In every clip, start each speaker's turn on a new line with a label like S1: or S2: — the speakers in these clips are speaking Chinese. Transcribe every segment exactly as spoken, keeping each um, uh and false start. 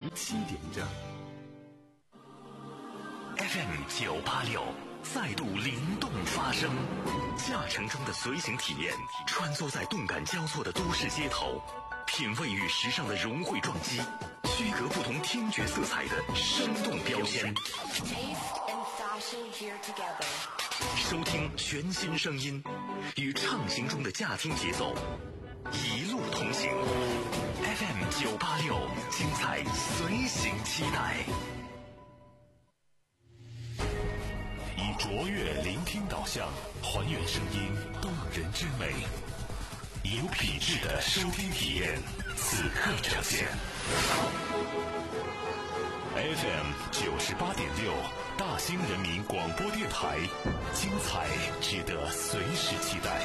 S1: 七点整。
S2: F M 九八六再度灵动发声，驾乘中的随行体验，穿梭在动感交错的都市街头，品味与时尚的融汇撞击，区隔不同听觉色彩的生动标签。收听全新声音，与畅行中的驾听节奏，一路同行。F M 九八六，精彩随行期待。以卓越聆听导向，还原声音动人之美，以有品质的收听体验，此刻呈现。F M 九十八点六，大兴人民广播电台，精彩值得随时期待。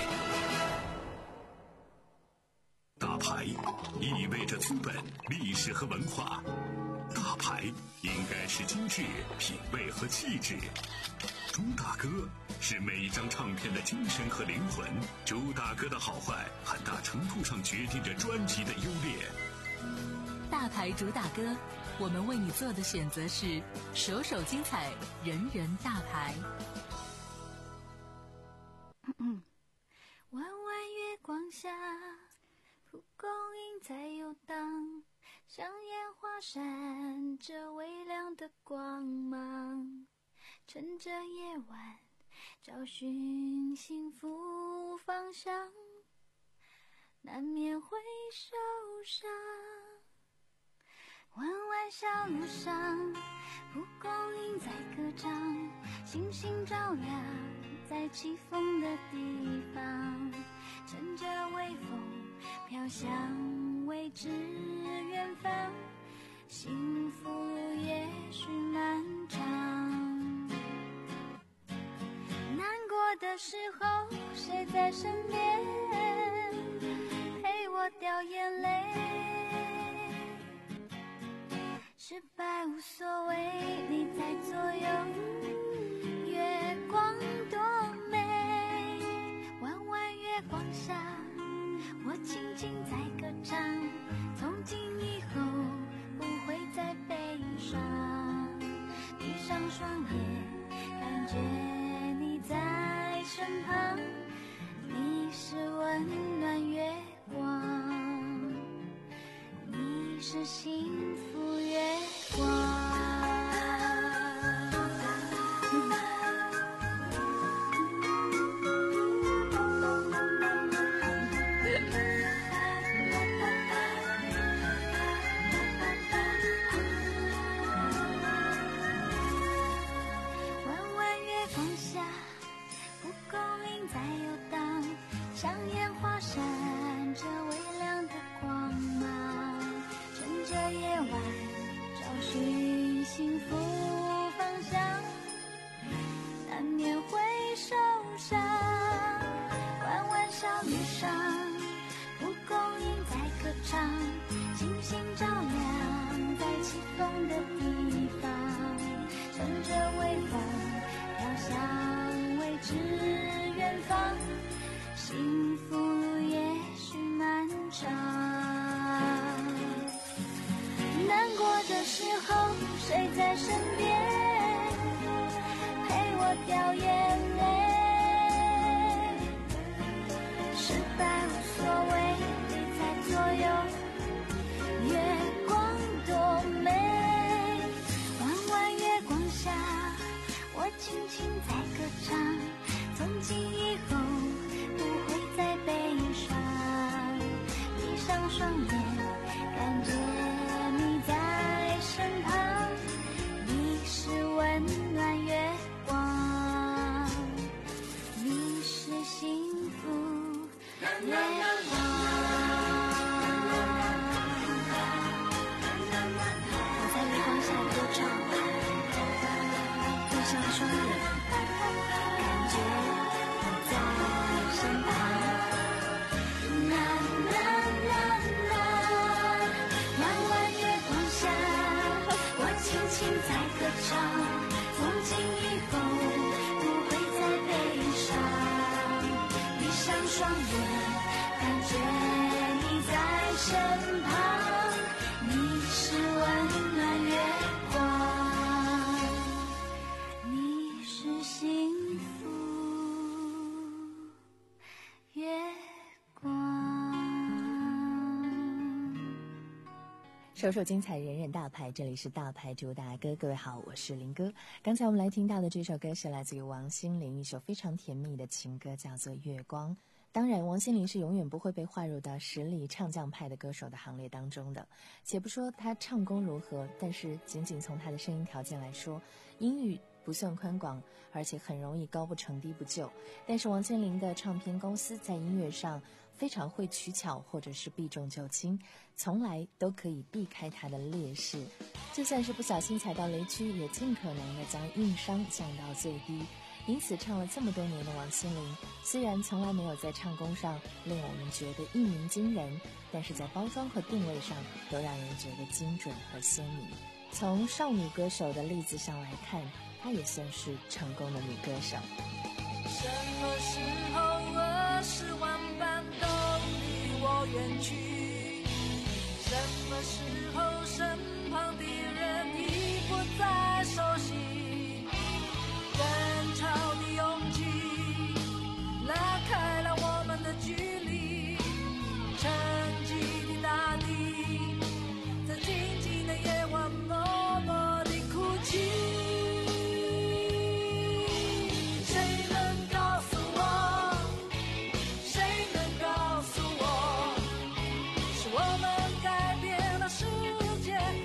S2: 大牌意味着资本、历史和文化，大牌应该是精致、品味和气质。朱大哥是每一张唱片的精神和灵魂，朱大哥的好坏很大程度上决定着专辑的优劣。
S3: 大牌主打歌，我们为你做的选择是首首精彩，人人大牌。
S4: 弯弯月光下，蒲公英在游荡，像烟花闪着微亮的光芒，趁着夜晚找寻幸福方向，难免会受伤。弯弯小路上，蒲公英在歌唱，星星照亮在起风的地方，趁着微风飘向未知远方，幸福也许漫长。难过的时候，谁在身边陪我掉眼泪？失败无所谓，你在左右，月光多美。弯弯月光下，我轻轻在歌唱，从今以后不会再悲伤。闭上双眼，感觉你在身旁，你是温暖月光，你是幸福月光。弯弯月光下，蒲公英在游荡，像烟花闪着微亮的光芒，趁着夜晚找寻幸福方向，难免会受伤。弯弯小路上，蒲公英在歌唱，星星照亮在起风的地方，趁着微风飘向未知远方，幸福也许漫长。难过的时候，谁在身边陪我掉眼泪？失败无所谓，你在左右，月光多美。弯弯月光下，我轻轻在歌唱，从今以后不会再悲伤。闭上双眼，感觉你在身旁，你是温暖月光，你是幸福月光。我在月光下歌唱，闭上双眼，感觉你在身旁。啦啦啦啦，弯弯月光下，我轻轻在歌唱，从今以后不会再悲伤。闭上双眼，感觉你在身旁，你是温暖
S1: 首首精彩，人人大牌，这里是大牌主打歌。各位好，我是林哥。刚才我们来听到的这首歌是来自于王心凌，一首非常甜蜜的情歌，叫做《月光》。当然，王心凌是永远不会被划入到实力唱将派的歌手的行列当中的。且不说她唱功如何，但是仅仅从她的声音条件来说，音域不算宽广，而且很容易高不成低不就。但是王心凌的唱片公司在音乐上非常会取巧，或者是避重就轻，从来都可以避开她的劣势。就算是不小心踩到雷区，也尽可能的将硬伤降到最低。因此唱了这么多年的王心凌，虽然从来没有在唱功上令我们觉得一鸣惊人，但是在包装和定位上都让人觉得精准和鲜明。从少女歌手的例子上来看，她也算是成功的女歌手。
S5: 什么时候儿时玩伴都离我远去，什么时候身旁的人已不再熟悉，人潮的拥挤拉开了我们的距离，沉寂的大地在静静的夜晚默默地哭泣。谁能告诉我，谁能告诉我，是我们改变了世界，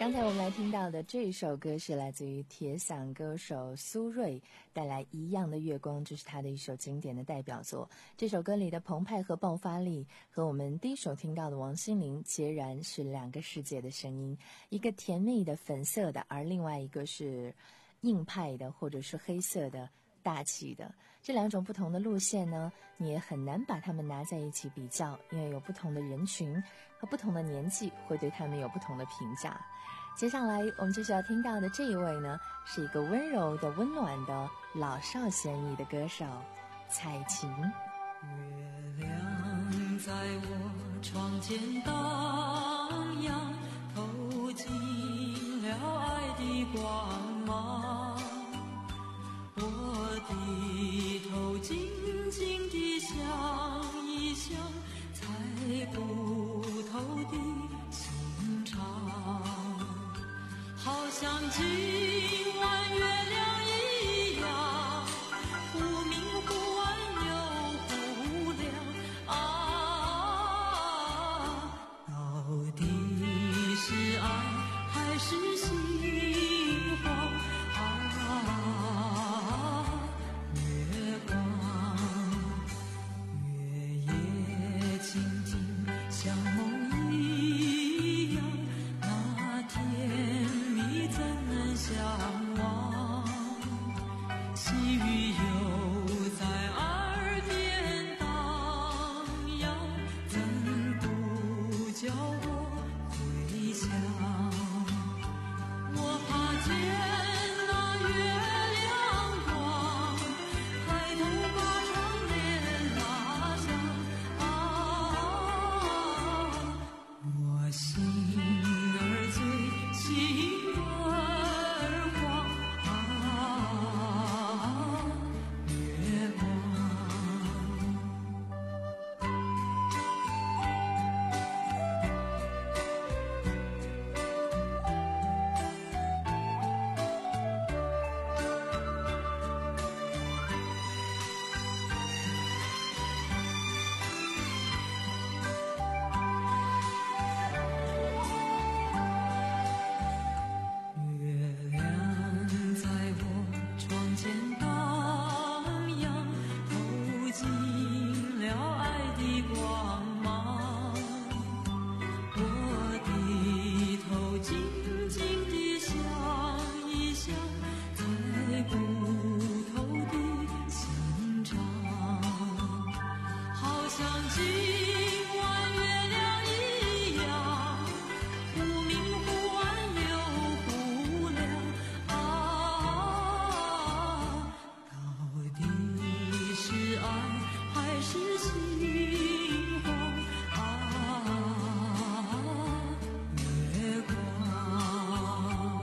S1: 刚才我们来听到的这首歌是来自于铁嗓歌手苏芮带来《一样的月光》，这是他的一首经典的代表作。这首歌里的澎湃和爆发力和我们第一首听到的王心凌截然是两个世界的声音，一个甜蜜的粉色的，而另外一个是硬派的或者是黑色的大气的。这两种不同的路线呢，你也很难把它们拿在一起比较，因为有不同的人群和不同的年纪会对他们有不同的评价。接下来我们就是要听到的这一位呢，是一个温柔的温暖的老少咸宜的歌手蔡琴。
S6: 月亮在我窗前荡漾，透进了爱的光芒，我低头静静地想一想，猜不透的心肠，好像今晚月亮一样，忽明忽暗又忽亮啊，到底是爱还是心慌啊，月光月夜静静像梦一样，那天你怎能相忘，细雨又在耳边荡漾，怎不叫我回想，我怕见那月亮光，抬头把窗帘拉响啊，我心儿醉，心儿慌啊，月光。月亮在我窗前荡漾，透进了爱的光芒，我低头静静地想一想，猜不透的心肠，好像今晚月亮一样，忽明忽暗又忽亮啊，到底是爱还是心慌啊，月光。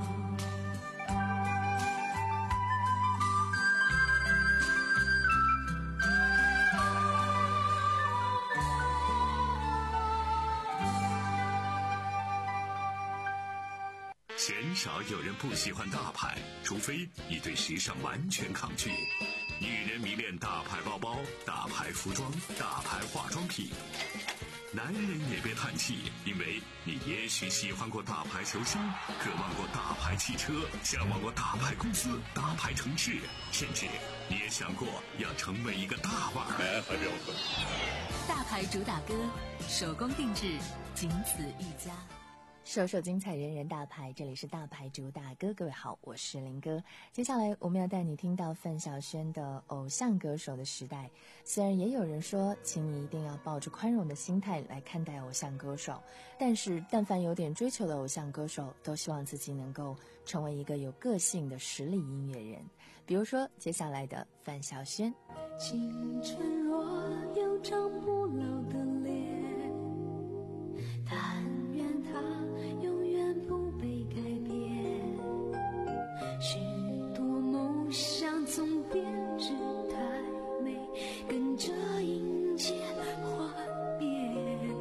S2: 鲜少有人不喜欢大牌，除非你对时尚完全抗拒。女人迷恋大牌包包、大牌服装、大牌化妆品。男人也别叹气，因为你也许喜欢过大牌球星，渴望过大牌汽车，向往过大牌公司、大牌城市，甚至你也想过要成为一个大腕儿。
S3: 大牌主打歌，手工定制，仅此一家。
S1: 首首精彩，人人大牌，这里是大牌主打歌。各位好，我是林哥。接下来我们要带你听到范晓萱的偶像歌手的时代。虽然也有人说，请你一定要抱着宽容的心态来看待偶像歌手，但是但凡有点追求的偶像歌手，都希望自己能够成为一个有个性的实力音乐人。比如说接下来的范晓萱。
S4: 青春若有张不老的脸，但愿它永远不被改变，许多梦想总编织太美，跟着阴间幻变，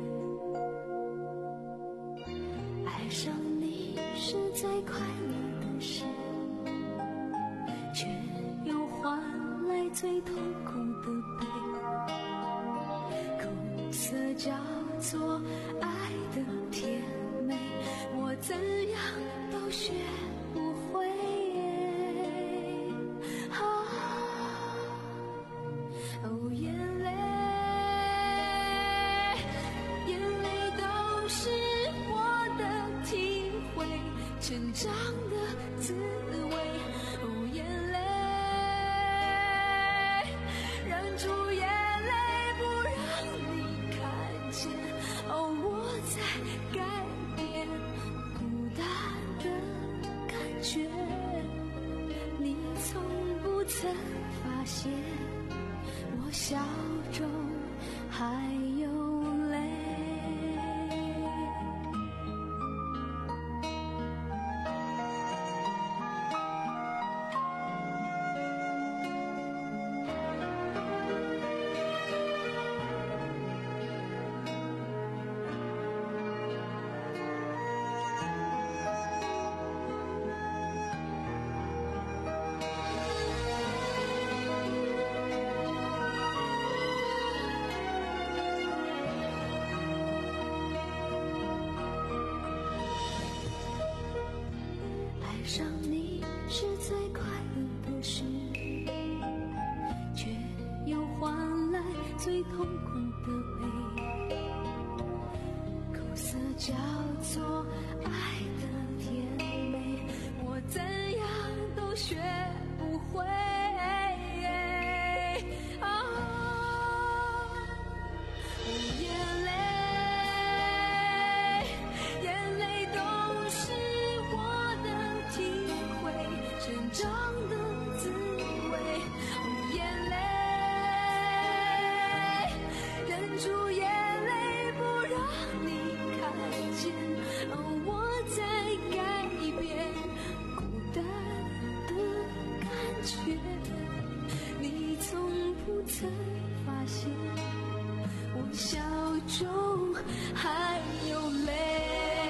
S4: 爱上你是最快乐的事，却又换来最痛苦的悲，苦涩叫做爱的甜美，我怎样学不会。啊，哦，眼泪，眼泪都是我的体会，成长的滋味。哦，眼泪，忍住眼泪不让你看见。哦，我在改变孤单的感觉，你从不曾发现我笑中还有泪。爱上你是最快乐的事，却又换来最痛苦的悲。口色叫做爱的甜美，我怎样都学不会。啊，眼泪，眼泪都是我的体会，成长的滋味。哦，眼泪，忍住眼泪不让你看见。哦，我在改变孤单的感觉，你从不曾发现我笑中还有泪。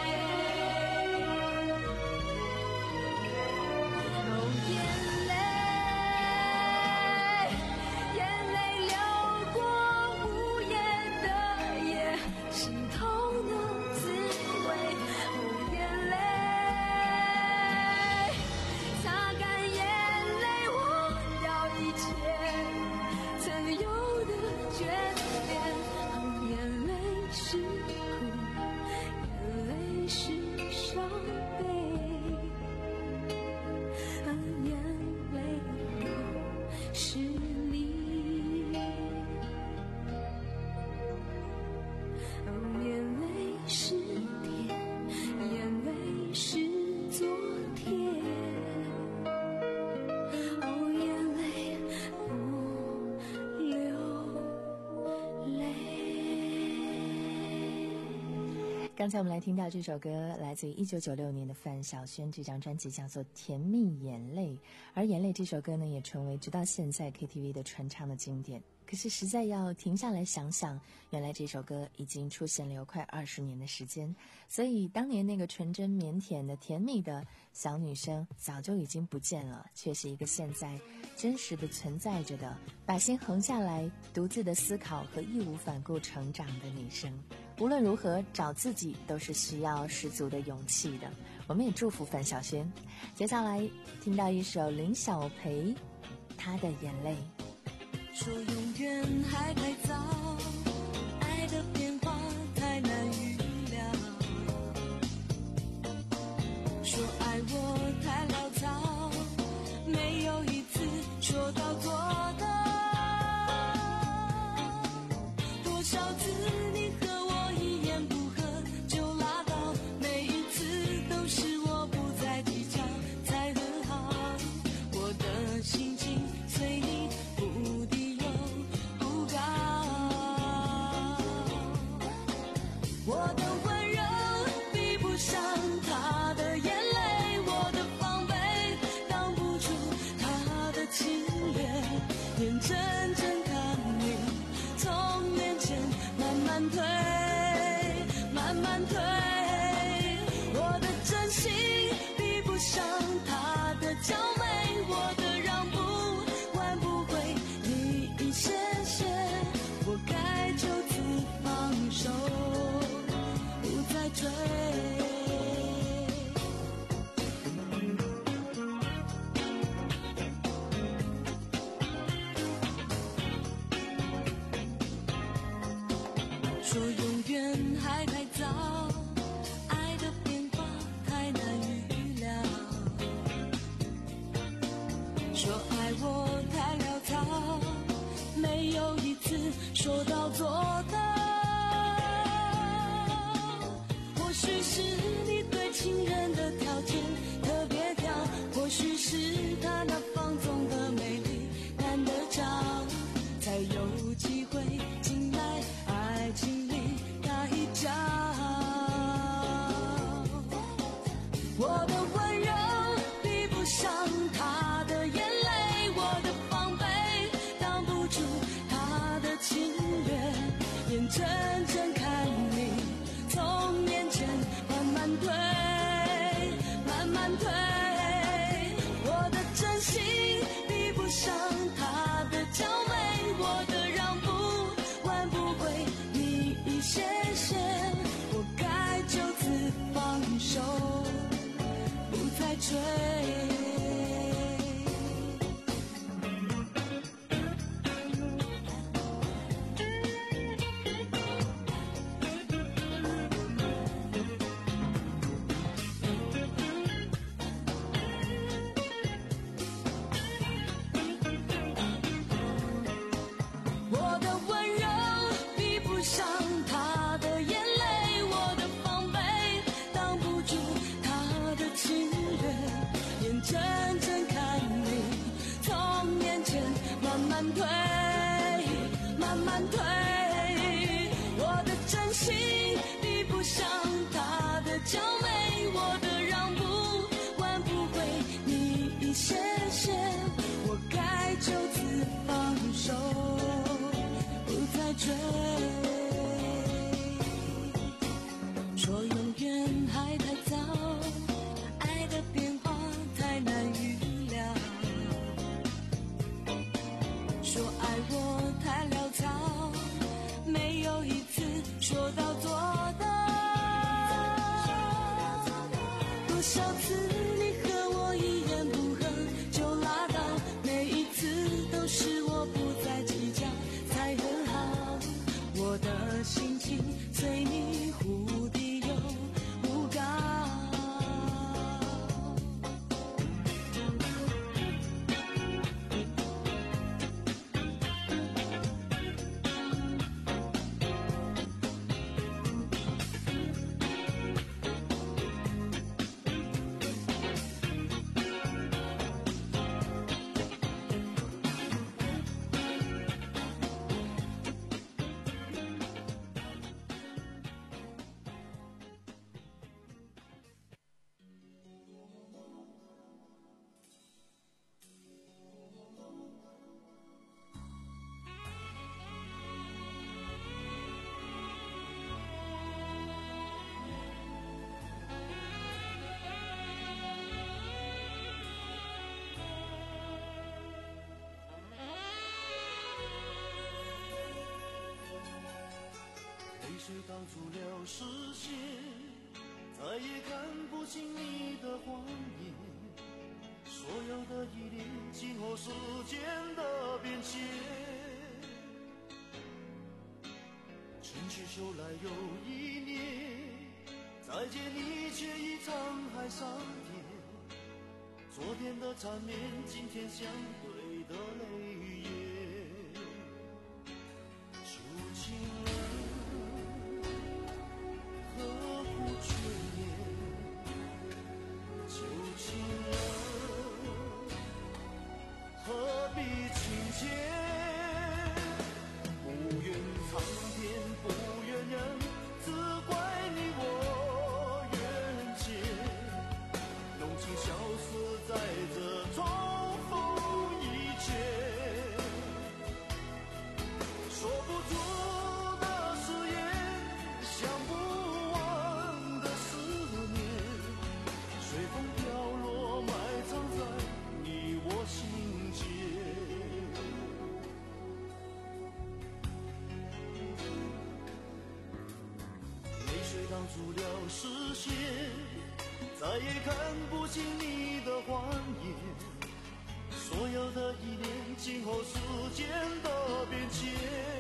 S4: 哦，眼泪，眼泪流过无言的夜，心痛的滋味。哦，眼泪，擦干眼泪，忘掉一切曾有的眷恋。哦，眼泪是苦，眼泪是伤悲。眼泪都是你，哦，眼泪是甜，眼泪是昨天。哦，眼泪不流泪。
S1: 刚才我们来听到这首歌，来自于一九九六年的范晓萱，这张专辑叫做《甜蜜眼泪》，而《眼泪》这首歌呢，也成为直到现在 K T V 的传唱的经典。可是实在要停下来想想，原来这首歌已经出现了有快二十年的时间，所以当年那个纯真腼腆的甜蜜的小女生早就已经不见了，却是一个现在真实的存在着的，把心横下来，独自的思考和义无反顾成长的女生。无论如何，找自己都是需要十足的勇气的。我们也祝福范晓萱。接下来听到一首林小培，她的眼泪。
S6: 说永远还太早，爱的变化太难预料。说爱我太潦草，没有一次说到做到。多少次你和我一言不合就拉倒，每一次都是我不再计较才和好。我的心情随你不低又不高，我的温柔比不上他的眼泪，我的防备说爱我太潦草，没有一次说到做到。或许是你对情人的条件特别挑，或许是他那放纵的美丽难得着，才有机会进来爱情里打一架。我的温柔比不上他的眼泪，我的防备挡不住他的情缘，眼睁睁看你从面前慢慢退，慢慢退。我的真心比不上他的娇媚，我的让步挽不回你一些些，我该就此放手，不再追。我的温柔比不上他的眼泪，我的防备挡不住他的情缘，眼睁睁看你从面前慢慢退，慢慢退。我的真心比不上他的娇媚，我的让步挽不回你一些些，我该就此放手，不再追。说永远还太早，爱的变化太难预料。说爱我太潦草，没有一次说到做到。多少次你和我一言不合就拉倒，每一次都是我不再计较才很好。我的心情随你忽低又忽高。
S7: 泪水挡住了视线，再也看不清你的谎言。所有的依恋经过时间的变迁，春去秋来又一年，再见你却已沧海桑田。昨天的缠绵，今天相对的泪眼。旧情人何苦眷恋，旧情人何必情结？不愿苍天，不愿人，只怪你我缘浅，浓情消失在这重逢以前。说不出的誓言，想不完的思念，随风飘落，埋藏在你我心间。泪水挡住了视线，再也看不清你的谎言。所有的依恋，经过时间的变迁。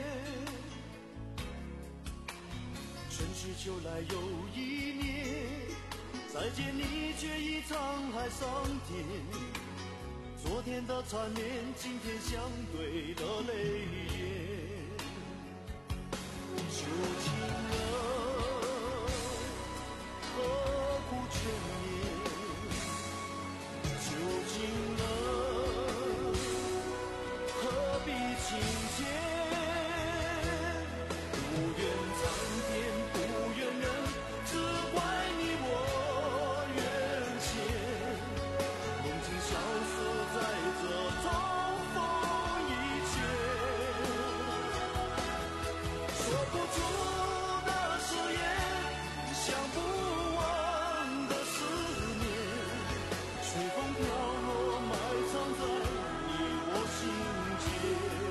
S7: 春去秋来又一年，再见你却已沧海桑田。 昨天的缠绵，今天相对的泪眼，究竟了何苦眷恋？究竟了何必情结？不愿苍天，不怨人，只怪你我缘浅。梦境消失在这中风一切，说不出的誓言，想不完的思念，随风飘落，埋藏在你我心间。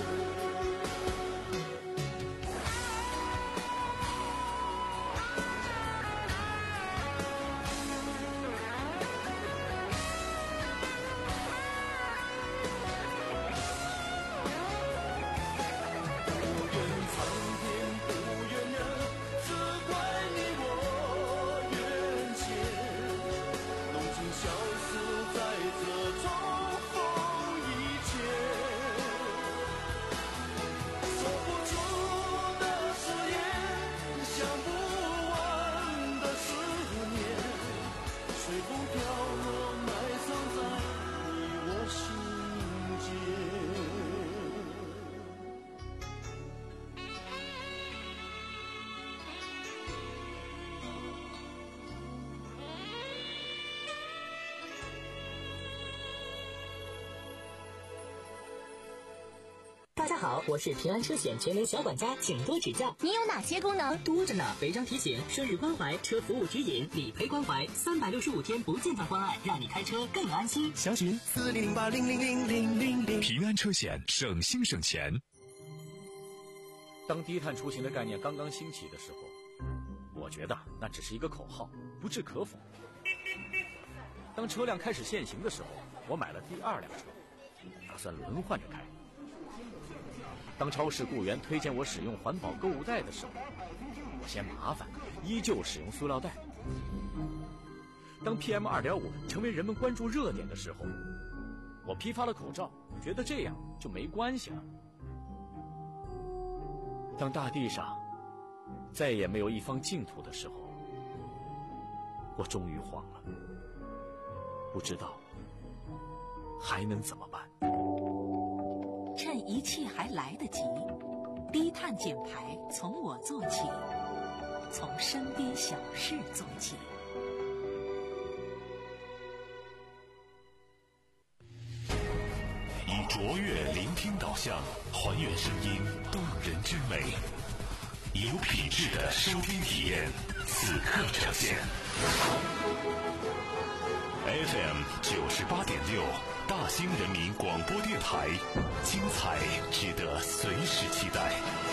S8: 大家好，我是平安车险全能小管家，请多指教。
S9: 你有哪些功能？
S8: 多着呢，违章提醒、生日关怀、车服务指引、理赔关怀，三百六十五天不间断关爱，让你开车更安心。
S10: 详询四零零八零零零零零零。
S2: 平安车险，省心省钱。
S11: 当低碳出行的概念刚刚兴起的时候，我觉得那只是一个口号，不置可否。当车辆开始限行的时候，我买了第二辆车，打算轮换着开。当超市雇员推荐我使用环保购物袋的时候，我嫌麻烦，依旧使用塑料袋。当 P M 二点五 成为人们关注热点的时候，我批发了口罩，觉得这样就没关系了。当大地上再也没有一方净土的时候，我终于慌了，不知道还能怎么办。
S3: 趁一切还来得及，低碳减排从我做起，从身边小事做起。
S2: 以卓越聆听导向，还原声音动人之美，以有品质的收听体验，此刻呈现。F M 九十八点六，大兴人民广播电台，精彩值得随时期待。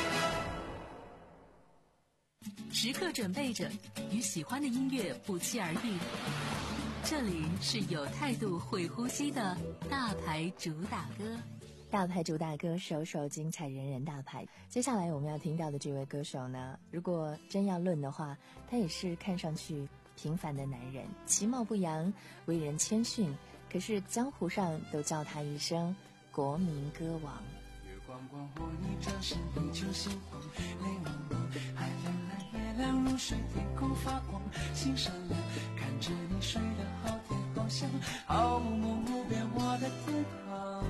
S3: 时刻准备着，与喜欢的音乐不期而遇。这里是有态度、会呼吸的大牌主打歌。
S1: 大牌主打歌，首首精彩，人人大牌。接下来我们要听到的这位歌手呢，如果真要论的话，他也是看上去平凡的男人，其貌不扬，为人谦逊，可是江湖上都叫他一声国民歌王。
S6: 月光光或你转身，地球星光泪汪汪，海蓝蓝，月亮如水，天空发光，心善良，看着你睡得好天光香，好梦无边我的天堂。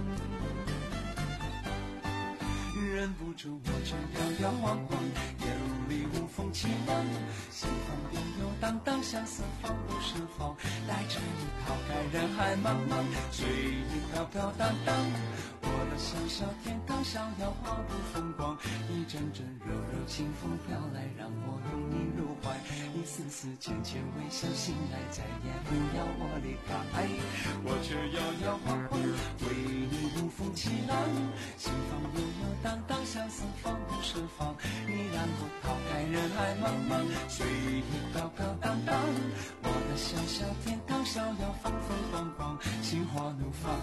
S6: 忍不住我就摇摇晃晃，夜如里无风起浪，心房悠悠荡荡，相思放不释放，带着你抛开人海茫茫，随意飘飘荡荡，我的小小天堂，逍遥花不风光，一阵阵柔柔清风飘来，让我拥你入怀，一丝丝浅浅微笑，醒来再也不要我离开，我却摇摇晃晃，为你无风起浪，心房悠悠荡荡，相思放不释放，你让我抛开人海茫茫，随意飘飘荡荡，我的小小天堂，逍遥放风光光，心花怒放。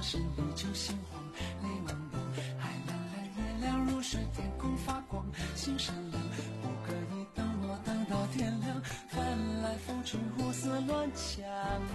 S9: 时你就心慌，泪朦胧，海蓝蓝，月亮如水，天空发光，心善良，不可以等我等到天亮，翻来覆去胡思乱想，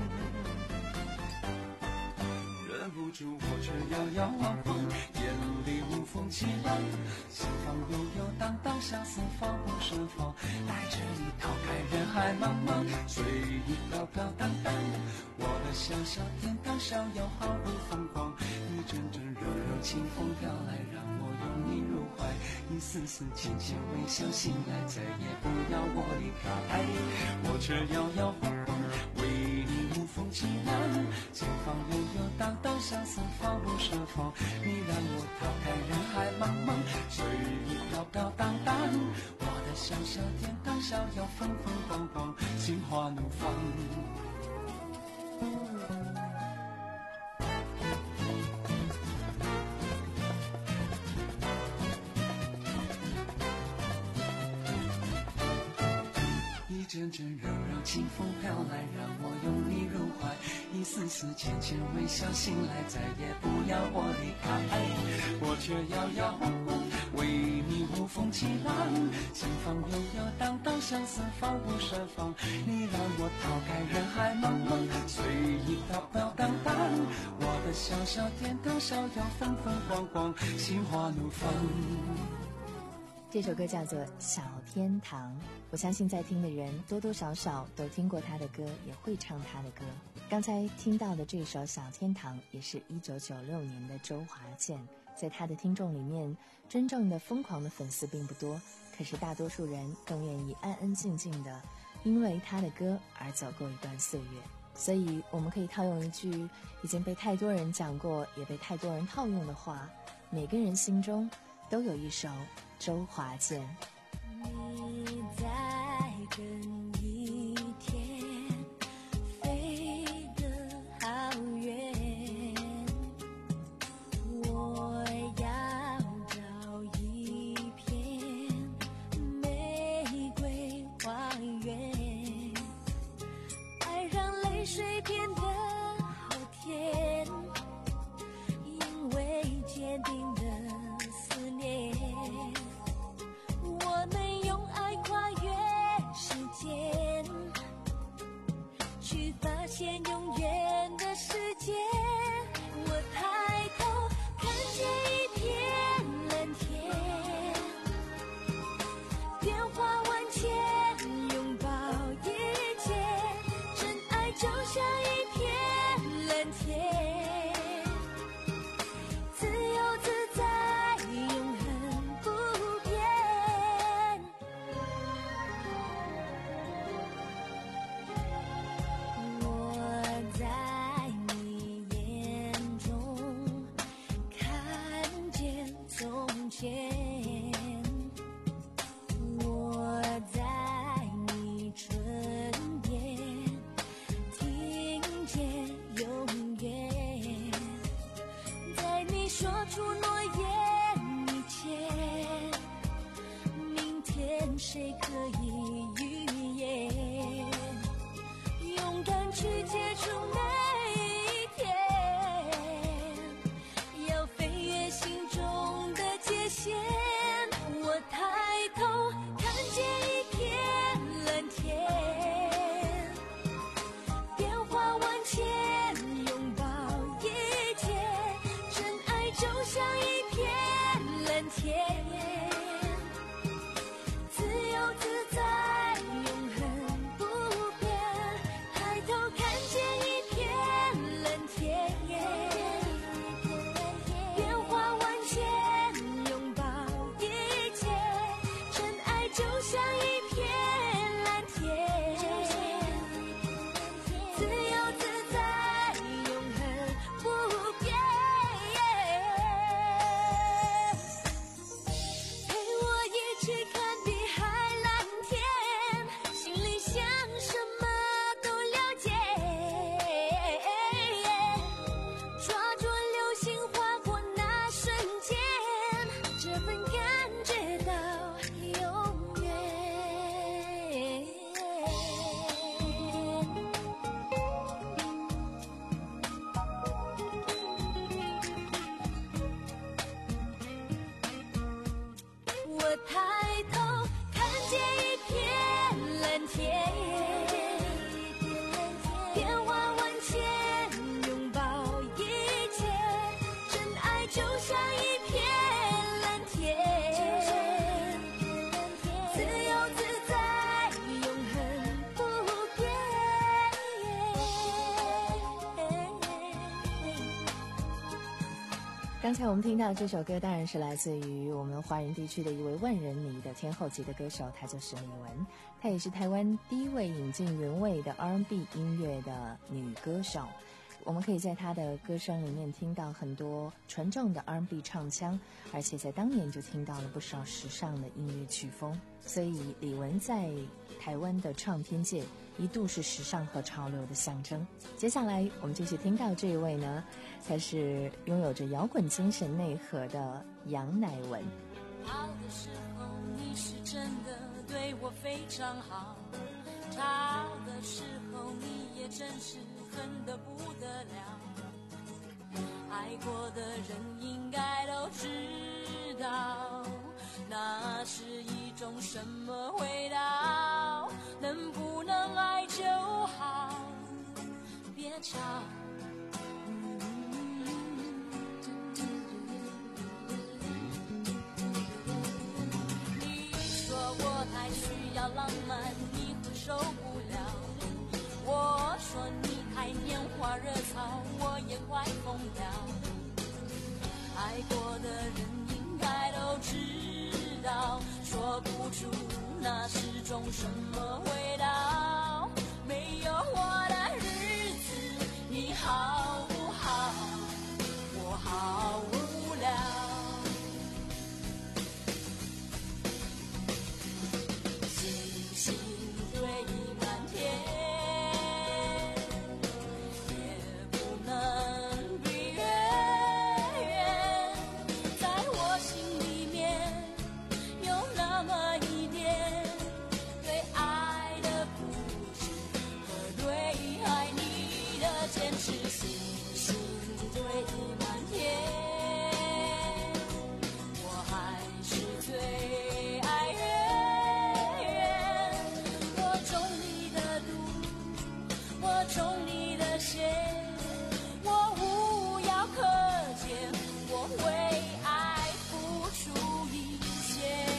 S9: 忍不住我却摇摇晃晃，眼里无风起浪，心房悠悠荡荡，相思放不胜放，带着你逃开人海茫茫，随意飘飘荡荡，我的小小天堂逍遥毫不疯狂，一阵阵柔柔清风飘来，让我拥你入怀，一丝丝浅浅微笑，醒来再也不要我离开，我却摇摇晃晃，为你无风起浪，前方悠悠荡荡，相思放不设防，你让我逃开人海茫茫，随意飘飘荡荡，我的小小天堂逍遥风风光光，心花怒放。一阵阵柔柔清风飘来，让我拥你入怀，一丝丝浅浅微笑，醒来再也不要我离开，我却摇摇晃晃，为你无风起浪，前方悠悠荡荡，相思放不设防，你让我逃开人海茫茫，随意飘飘荡荡，我的小小天堂逍遥风风光光，心花怒放。
S1: 这首歌叫做《小天堂》，我相信在听的人多多少少都听过他的歌，也会唱他的歌。刚才听到的这首《小天堂》也是一九九六年的周华健，在他的听众里面，真正的疯狂的粉丝并不多，可是大多数人更愿意安安静静的因为他的歌而走过一段岁月。所以我们可以套用一句已经被太多人讲过，也被太多人套用的话，每个人心中都有一首周华健。
S4: 你在等一天飞得好远，我要找一片玫瑰花园，爱让泪水变得好甜，因为坚定的思念，我们用爱跨越时间，去发现永远的世界。我抬头看见一片蓝天，变化万千，拥抱一切，真爱就像一片蓝天，自由自在，永恒不变。我在你眼
S1: 刚才我们听到这首歌当然是来自于我们华人地区的一位万人迷的天后级的歌手，她就是李玟，她也是台湾第一位引进原味的 R and B 音乐的女歌手。我们可以在她的歌声里面听到很多纯正的 R and B 唱腔，而且在当年就听到了不少时尚的音乐曲风，所以李玟在台湾的唱片界一度是时尚和潮流的象征。接下来我们继续听到这一位呢，她是拥有着摇滚精神内核的杨乃文。
S6: 好的时候你是真的对我非常好，差的时候你也真是恨得不得了，爱过的人应该都知道，那是一种什么味道，能不能爱就好，别吵。你说我太需要浪漫，你会受不了，我说你太拈花惹草，我也快疯了，爱过的人应该都知道，说不出那是种什么味道，没有我的日子你好不好，我好无聊，星星堆满天，也不能比月圆，在我心里面有那么一点对爱的固执和对爱你的坚持，星星堆满天，我还是最爱月圆，我中你的毒，我中你的邪，我无药可解，我为爱付出一切。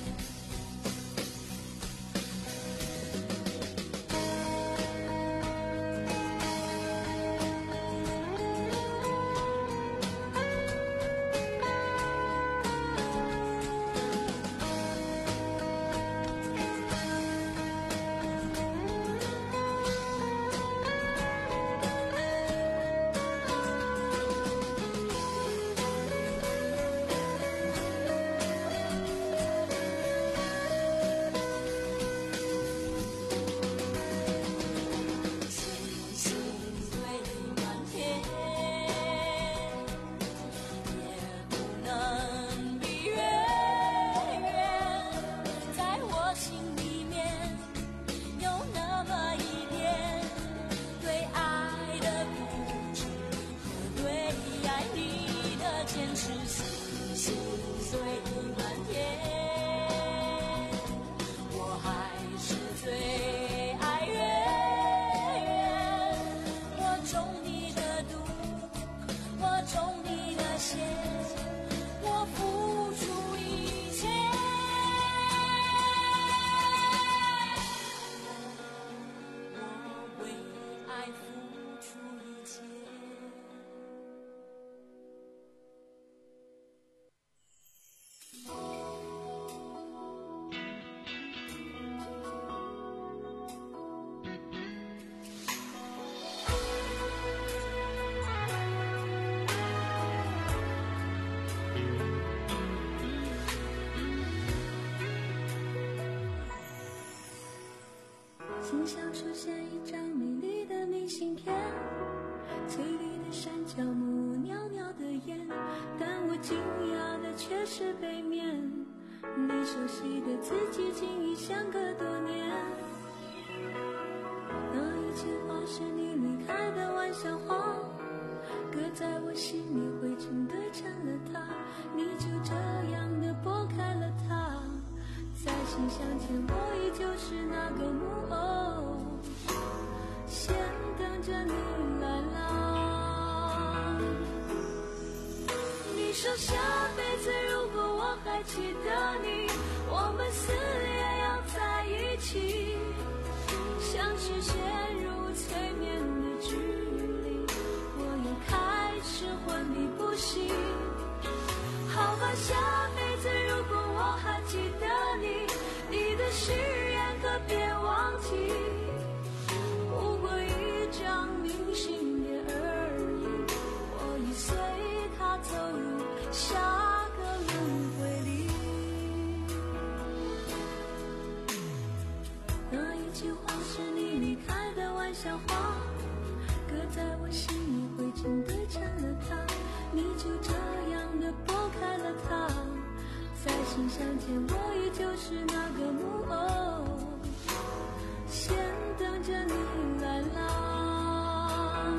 S4: 心上出现一张美丽的明信片，翠绿的山脚木，袅袅的烟，但我惊讶的却是背面，你熟悉的字迹竟已相隔多年。那一切花是你离开的玩笑话，搁在我心里灰尘堆成了塔，你就这样的拨开了它，在信箱前我依旧是那个木偶，先等着你来啦。你说下辈子如果我还记得你，我们死也要在一起，像是陷入催眠的距离，我又开始昏迷不醒。 笑话，搁在我心里灰尘堆成了塔，你就这样的拨开了它，在心上牵我依旧是那个木偶，先等着你来啦。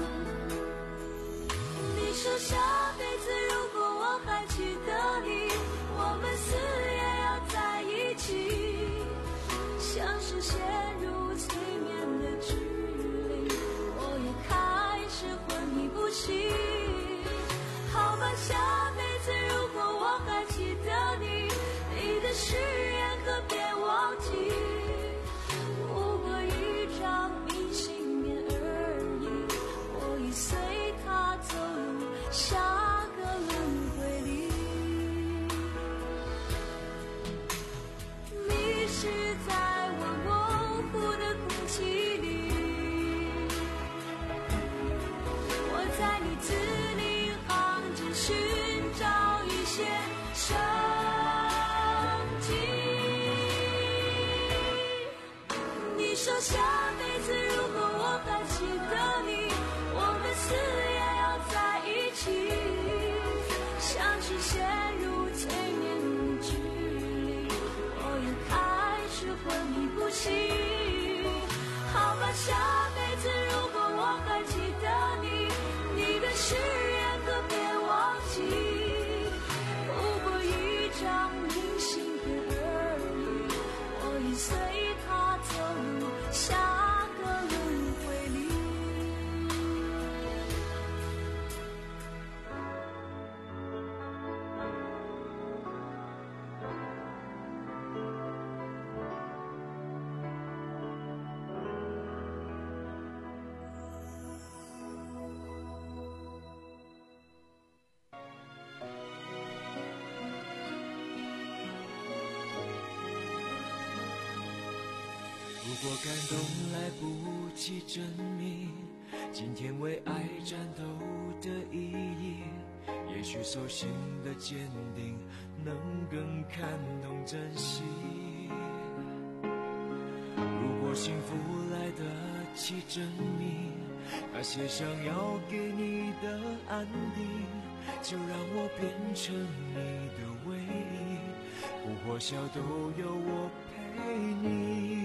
S4: 你说下辈子如果我还记得你，我们死也要在一起，像是陷入催眠的距离，我也开始昏迷不醒。好吧，下辈子如果我还记得你，你的誓言可别忘记，不过一张明信片而已，我已随它走入下个轮回里。迷失在我模糊的空气里，我在你字里行间寻找一些生机。你说下辈子如果我还记得你，我们死也要在一起，像是陷入催眠的距离，我也开始昏迷不醒。好吧，下辈子如果我还记得你，你的誓言可别忘记，不过一张明信片而已，我已随它走入下个轮回里。
S9: 如果感动来不及证明今天为爱战斗的意义，也许手心的坚定能更看懂珍惜。如果幸福来得及证明那些想要给你的安定，就让我变成你的唯一，哭或笑都有我陪你。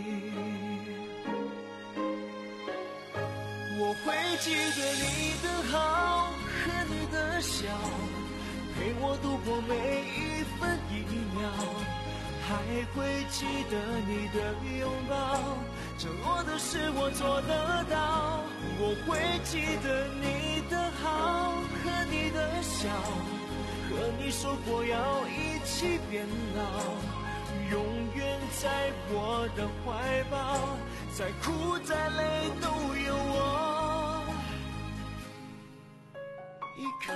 S9: 我会记得你的好和你的笑，陪我度过每一分一秒，还会记得你的拥抱，承诺的事我做得到。我会记得你的好和你的笑，和你说过要一起变老，永远在我的怀抱，再哭再累都有我依靠。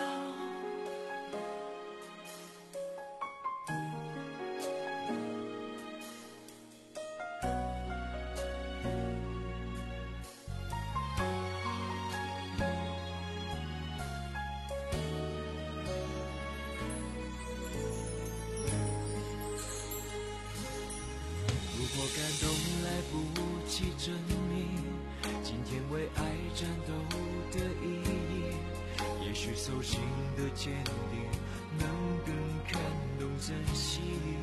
S9: 如果感动来不及证明今天为爱战斗的意义，也许手心的坚定能更看懂珍惜。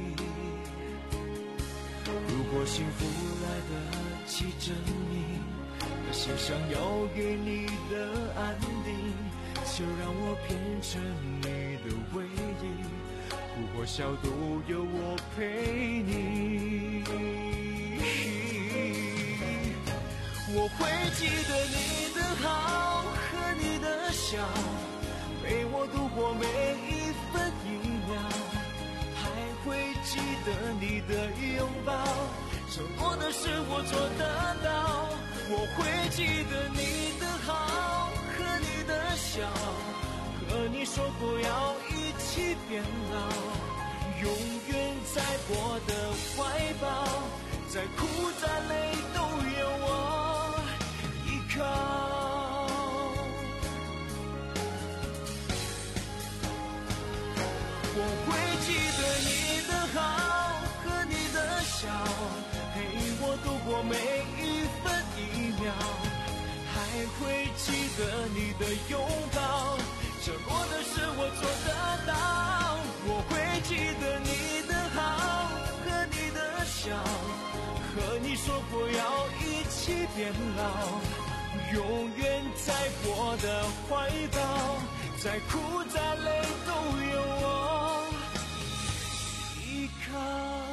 S9: 如果幸福来得及证明那些想要给你的安定，就让我变成你的唯一，哭或笑都有我陪你。我会记得你的好和你的笑，陪我度过每一分一秒，还会记得你的拥抱，承诺的事我做得到。我会记得你的好和你的笑，和你说过要一起变老，永远在我的怀抱，再苦再累都有我依靠。我会记得你的好和你的笑，陪我度过每一分一秒，
S7: 得你的拥抱，承诺的事我做得到，我会记得你的好和你的笑，和你说过要一起变老，永远在我的怀抱，再苦再累都有我依靠。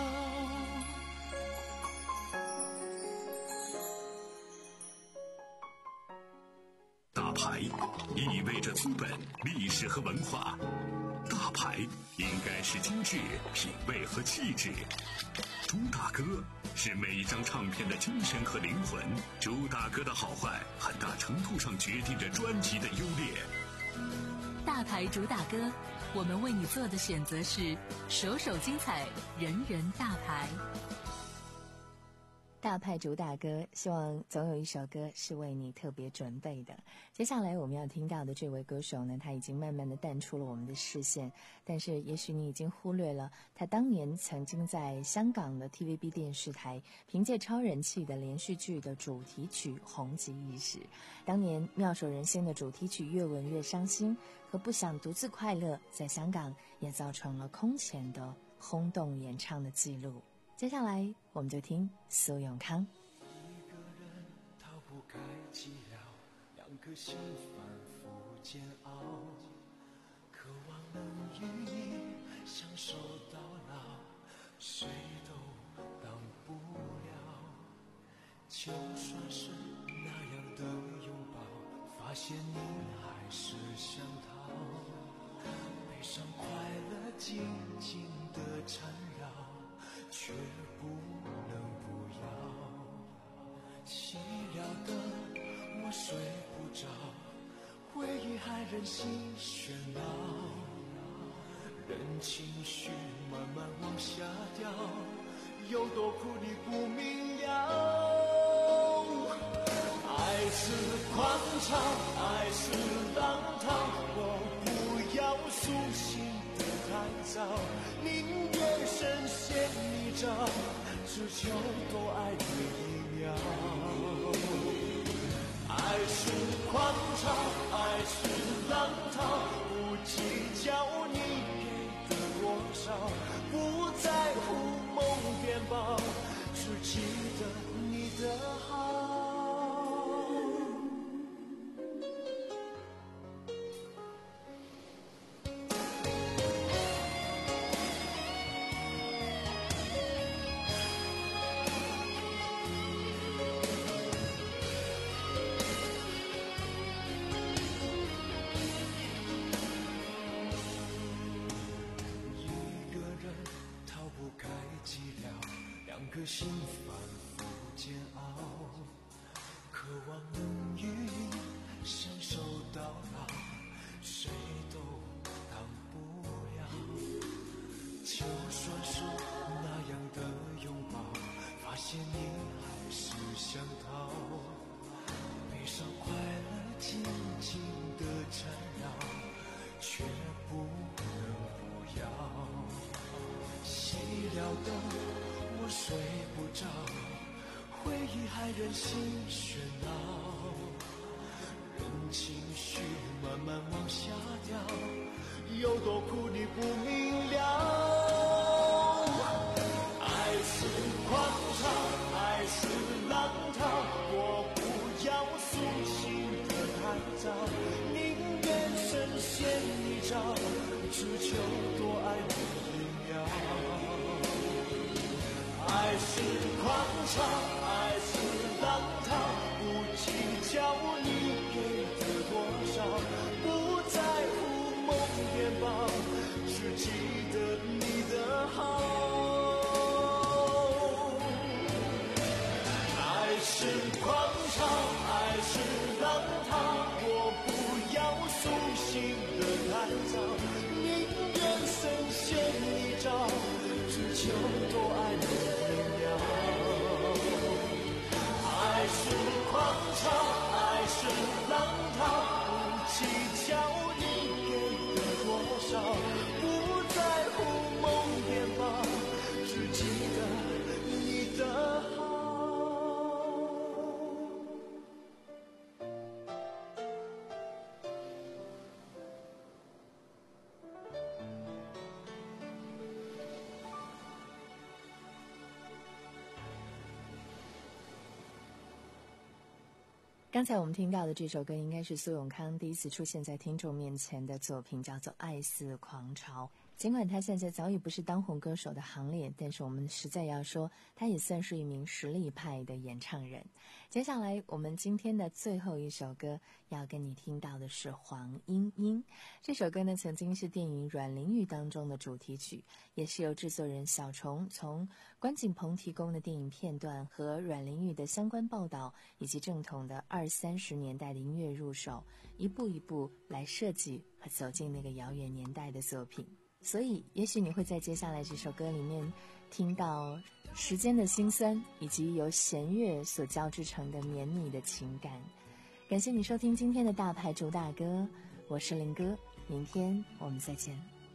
S2: 大牌意味着资本、历史和文化，大牌应该是精致、品味和气质。朱大哥是每一张唱片的精神和灵魂，朱大哥的好坏很大程度上决定着专辑的优劣。
S3: 大牌主打歌，我们为你做的选择是首首精彩，人人大牌。
S1: 大牌主打歌，希望总有一首歌是为你特别准备的。接下来我们要听到的这位歌手呢，他已经慢慢的淡出了我们的视线，但是也许你已经忽略了他当年曾经在香港的 T V B 电视台凭借超人气的连续剧的主题曲红极一时。当年妙手仁心的主题曲越吻越伤心和不想独自快乐，在香港也造成了空前的轰动演唱的记录。接下来我们就听苏永康。
S7: 一个人逃不开寂寥，两颗心反复煎熬，渴望能与你相守到老，谁都挡不了。就算是那样的拥抱，发现你还是想逃，悲伤快乐紧紧的缠绕，却不能不要，寂寥的我睡不着，回忆还任性喧闹，任情绪慢慢往下掉，有多苦你不明了。爱是狂潮，爱是浪涛，我不要苏醒得太早，宁愿深陷泥沼，只求多爱你一秒。爱是狂潮，爱是浪涛，不计较你给的多少，不在乎梦变薄，只记得你的好。颗心反复煎熬，渴望能与你相守到老，谁都挡不了。就算是那样的拥抱，发现你还是想逃，悲伤快乐紧紧的缠绕，却不能不要。寂寥的我睡不着，回忆还任性喧闹，任情绪慢慢往下掉，有多苦你不明了。爱是狂潮，爱是浪涛，我不要苏醒得太早，宁愿深陷泥沼，只求多爱你一秒。爱是狂潮，爱是浪涛，不计较你给的多少，不在乎梦变薄，只记得你的好。爱是狂潮，爱是浪涛，我不要苏醒得太早，宁愿深陷泥沼，只求多爱你。爱是狂潮，爱是浪涛，不计较你给的多少，不在乎梦变薄，只记得你的好。
S1: 刚才我们听到的这首歌应该是苏永康第一次出现在听众面前的作品，叫做《爱似狂潮》。尽管他现在早已不是当红歌手的行列，但是我们实在要说，他也算是一名实力派的演唱人。接下来我们今天的最后一首歌要跟你听到的是黄莺莺。这首歌呢，曾经是电影《阮玲玉》当中的主题曲，也是由制作人小虫从关锦鹏提供的电影片段和阮玲玉的相关报道，以及正统的二三十年代的音乐入手，一步一步来设计和走进那个遥远年代的作品。所以也许你会在接下来这首歌里面听到时间的辛酸，以及由弦乐所交织成的绵密的情感。感谢你收听今天的大牌主打歌，我是林哥，明天我们再见。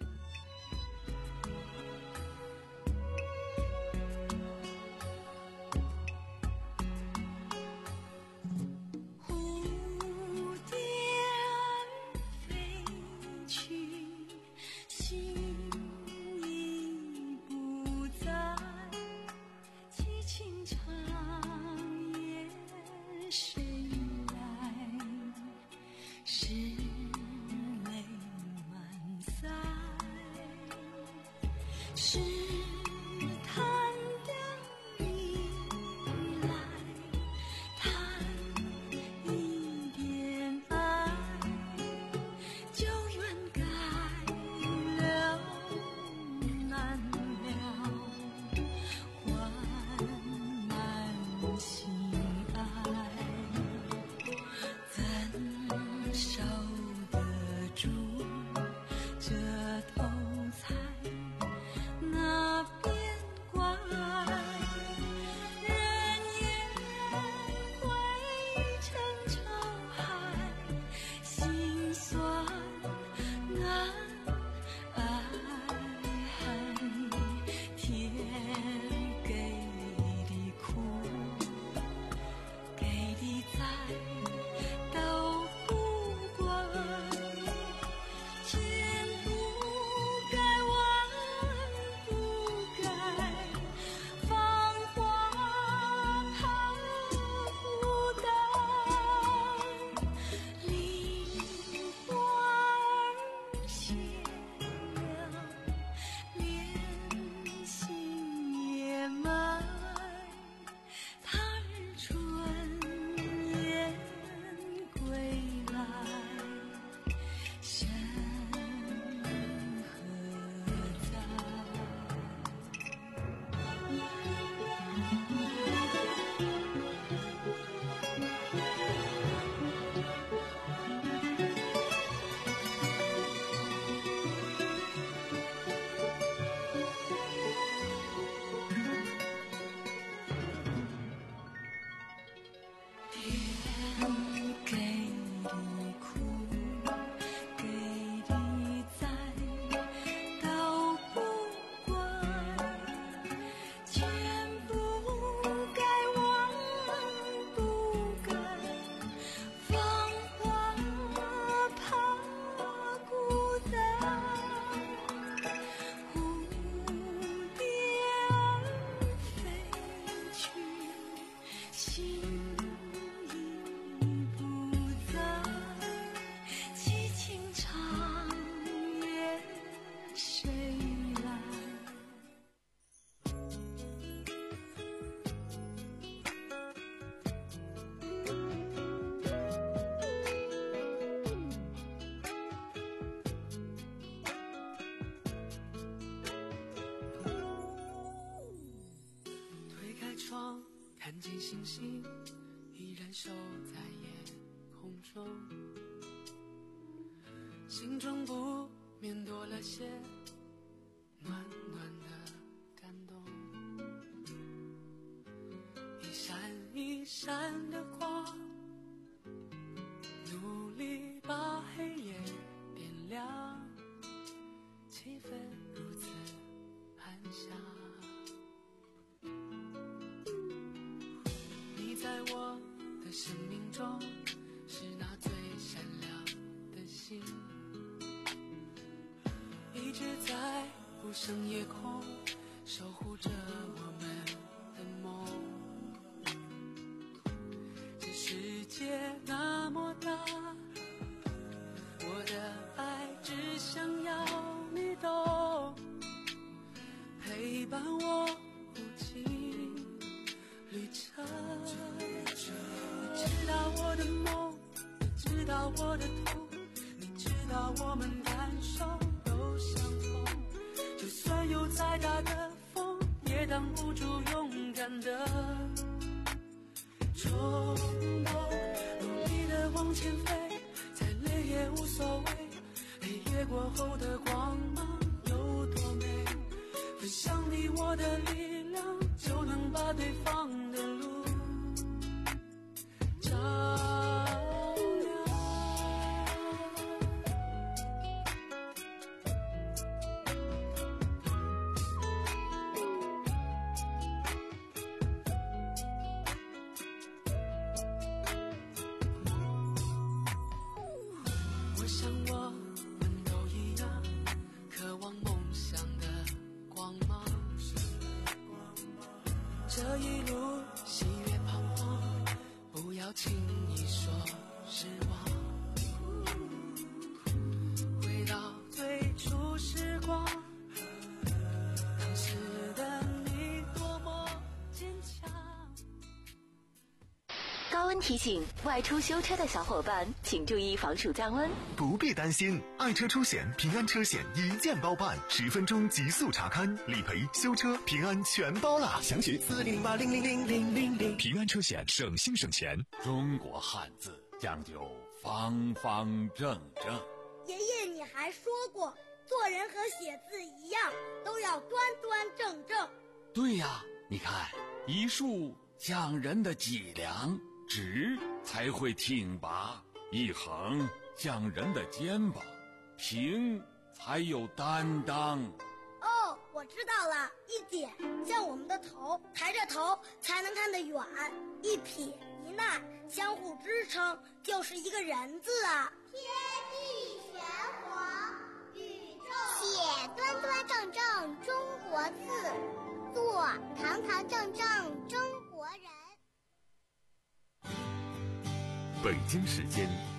S9: 看见星星依然守在夜空中，心中不免多了些暖暖的感动。一闪一闪的光，努力把黑夜点亮，气氛如此安详。在我的生命中是那最闪亮的星，一直在无声夜空守护着我们的梦。这世界
S6: 到我的痛，你知道我们感受都相同，就算有再大的风也挡不住勇敢的冲动，努力的往前飞，再累也无所谓，黑夜过后的光芒有多美，分享你我的力量，就能把对方的路照亮。我想我们都一样，渴望梦想的光芒，这一路喜悦彷徨，不要轻易说失望，回到最初时光，当时的你多么坚强。
S12: 高温提醒：外出修车的小伙伴，请注意防暑降温。
S13: 不必担心，爱车出险平安车险一键包办，十分钟极速查勘、理赔、修车，平安全包了。详询四零零八零零零零零零。平安车险，省心省钱。
S14: 中国汉字讲究方方正正。
S15: 爷爷，你还说过，做人和写字一样，都要端端正正。
S14: 对呀，你看，一竖讲人的脊梁，直才会挺拔；一横讲人的肩膀，平才有担当。
S15: 哦，我知道了，一点像我们的头，抬着头才能看得远；一撇一捺相互支撑，就是一个人字啊。
S16: 天地玄黄，宇宙写端端正正中国字，做堂堂正正中国人。
S2: 北京时间